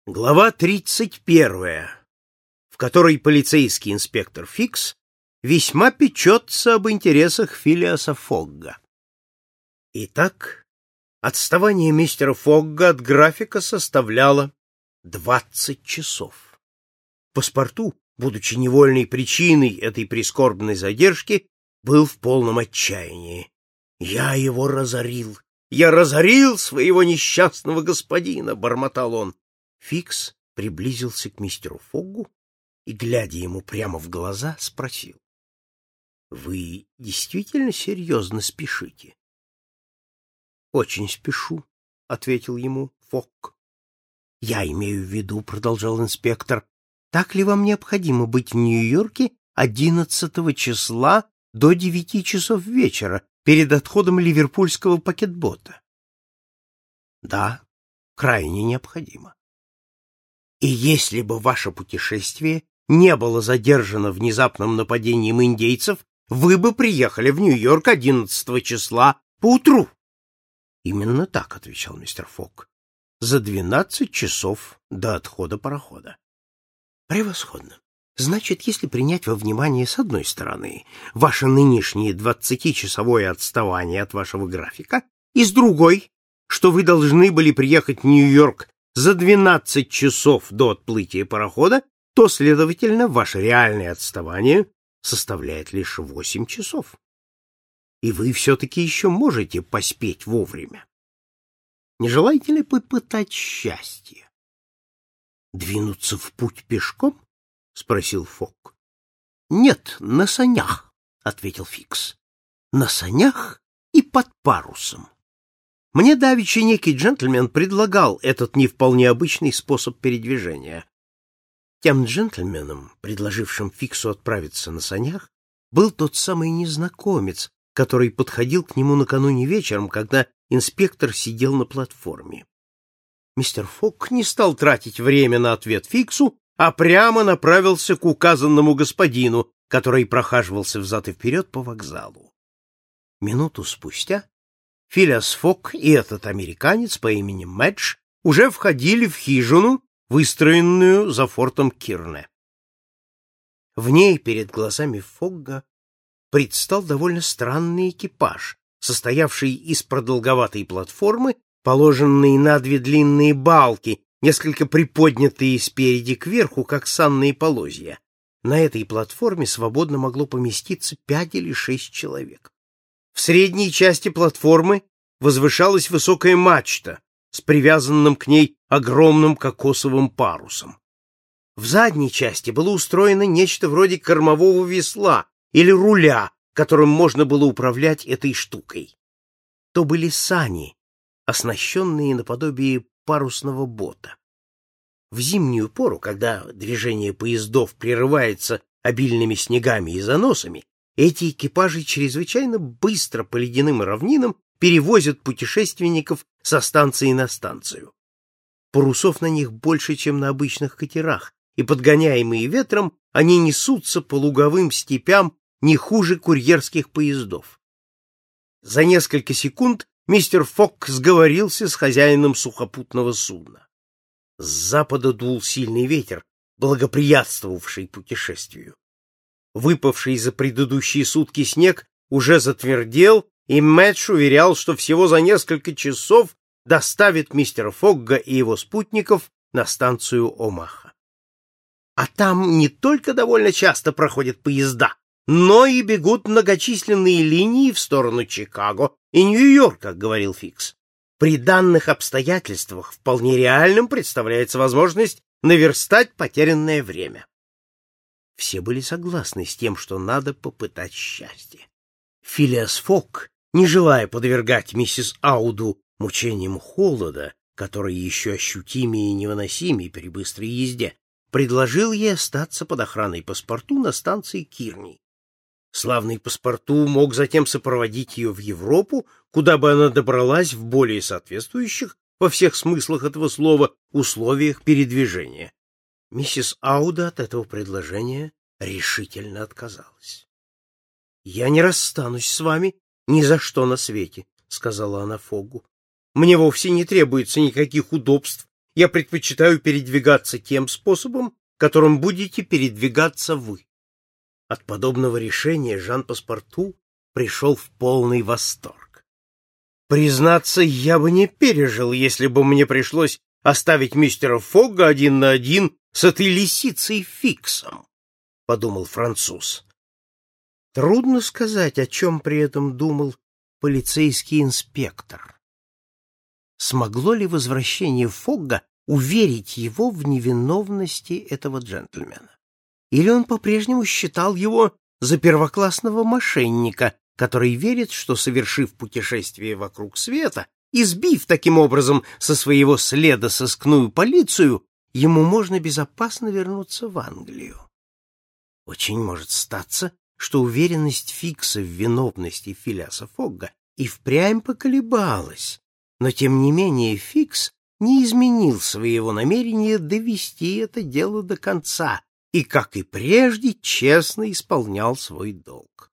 Глава 31, в которой полицейский инспектор Фикс весьма печется об интересах Филиаса Фогга. Итак, отставание мистера Фогга от графика составляло 20 часов. Паспорту, будучи невольной причиной этой прискорбной задержки, был в полном отчаянии. «Я его разорил! Я разорил своего несчастного господина!» — бормотал он. Фикс приблизился к мистеру Фоггу и, глядя ему прямо в глаза, спросил: «Вы действительно серьезно спешите?» «Очень спешу», — ответил ему Фогг. «Я имею в виду, — продолжал инспектор, — так ли вам необходимо быть в Нью-Йорке 11 числа до 9 часов вечера перед отходом ливерпульского пакетбота?» «Да, крайне необходимо. И если бы ваше путешествие не было задержано внезапным нападением индейцев, вы бы приехали в Нью-Йорк 11 числа поутру». «Именно так», — отвечал мистер Фогг, — «за 12 часов до отхода парохода». «Превосходно. Значит, если принять во внимание, с одной стороны, ваше нынешнее 20-часовое отставание от вашего графика, и с другой, что вы должны были приехать в Нью-Йорк за 12 часов до отплытия парохода, то, следовательно, ваше реальное отставание составляет лишь 8 часов. И вы все-таки еще можете поспеть вовремя. Не желаете ли попытать счастье? — Двинуться в путь пешком? — спросил Фогг. — Нет, на санях, — ответил Фикс. — На санях и под парусом. Мне давеча некий джентльмен предлагал этот не вполне обычный способ передвижения. Тем джентльменом, предложившим Фиксу отправиться на санях, был тот самый незнакомец, который подходил к нему накануне вечером, когда инспектор сидел на платформе. Мистер Фогг не стал тратить время на ответ Фиксу, а прямо направился к указанному господину, который прохаживался взад и вперед по вокзалу. Минуту спустя Филиас Фогг и этот американец по имени Мэдж уже входили в хижину, выстроенную за фортом Кирне. В ней перед глазами Фогга предстал довольно странный экипаж, состоявший из продолговатой платформы, положенной на две длинные балки, несколько приподнятые спереди кверху, как санные полозья. На этой платформе свободно могло поместиться 5 или 6 человек. В средней части платформы возвышалась высокая мачта с привязанным к ней огромным кокосовым парусом. В задней части было устроено нечто вроде кормового весла или руля, которым можно было управлять этой штукой. То были сани, оснащенные наподобие парусного бота. В зимнюю пору, когда движение поездов прерывается обильными снегами и заносами, эти экипажи чрезвычайно быстро по ледяным равнинам перевозят путешественников со станции на станцию. Парусов на них больше, чем на обычных катерах, и, подгоняемые ветром, они несутся по луговым степям не хуже курьерских поездов. За несколько секунд мистер Фогг сговорился с хозяином сухопутного судна. С запада дул сильный ветер, благоприятствовавший путешествию. Выпавший за предыдущие сутки снег уже затвердел, и Мэдж уверял, что всего за несколько часов доставит мистера Фогга и его спутников на станцию Омаха. А там не только довольно часто проходят поезда, но и бегут многочисленные линии в сторону Чикаго и Нью-Йорка, как говорил Фикс. При данных обстоятельствах вполне реальным представляется возможность наверстать потерянное время. Все были согласны с тем, что надо попытать счастье. Филиас Фогг, не желая подвергать миссис Ауду мучениям холода, которые еще ощутимее и невыносимее при быстрой езде, предложил ей остаться под охраной паспорту на станции Кирни. Славный паспорту мог затем сопроводить ее в Европу, куда бы она добралась в более соответствующих, во всех смыслах этого слова, условиях передвижения. Миссис Ауда от этого предложения решительно отказалась. — Я не расстанусь с вами ни за что на свете, — сказала она Фоггу. — Мне вовсе не требуется никаких удобств Я предпочитаю передвигаться тем способом, которым будете передвигаться вы. От подобного решения Жан-Паспарту пришел в полный восторг. Признаться, я бы не пережил, если бы мне пришлось оставить мистера Фогга один на один с этой лисицей Фиксом, — подумал француз. Трудно сказать, о чем при этом думал полицейский инспектор. Смогло ли возвращение Фогга уверить его в невиновности этого джентльмена? Или он по-прежнему считал его за первоклассного мошенника, который верит, что, совершив путешествие вокруг света и сбив таким образом со своего следа сыскную полицию, ему можно безопасно вернуться в Англию? Очень может статься, что уверенность Фикса в виновности Филиаса Фогга и впрямь поколебалась, но тем не менее Фикс не изменил своего намерения довести это дело до конца и, как и прежде, честно исполнял свой долг.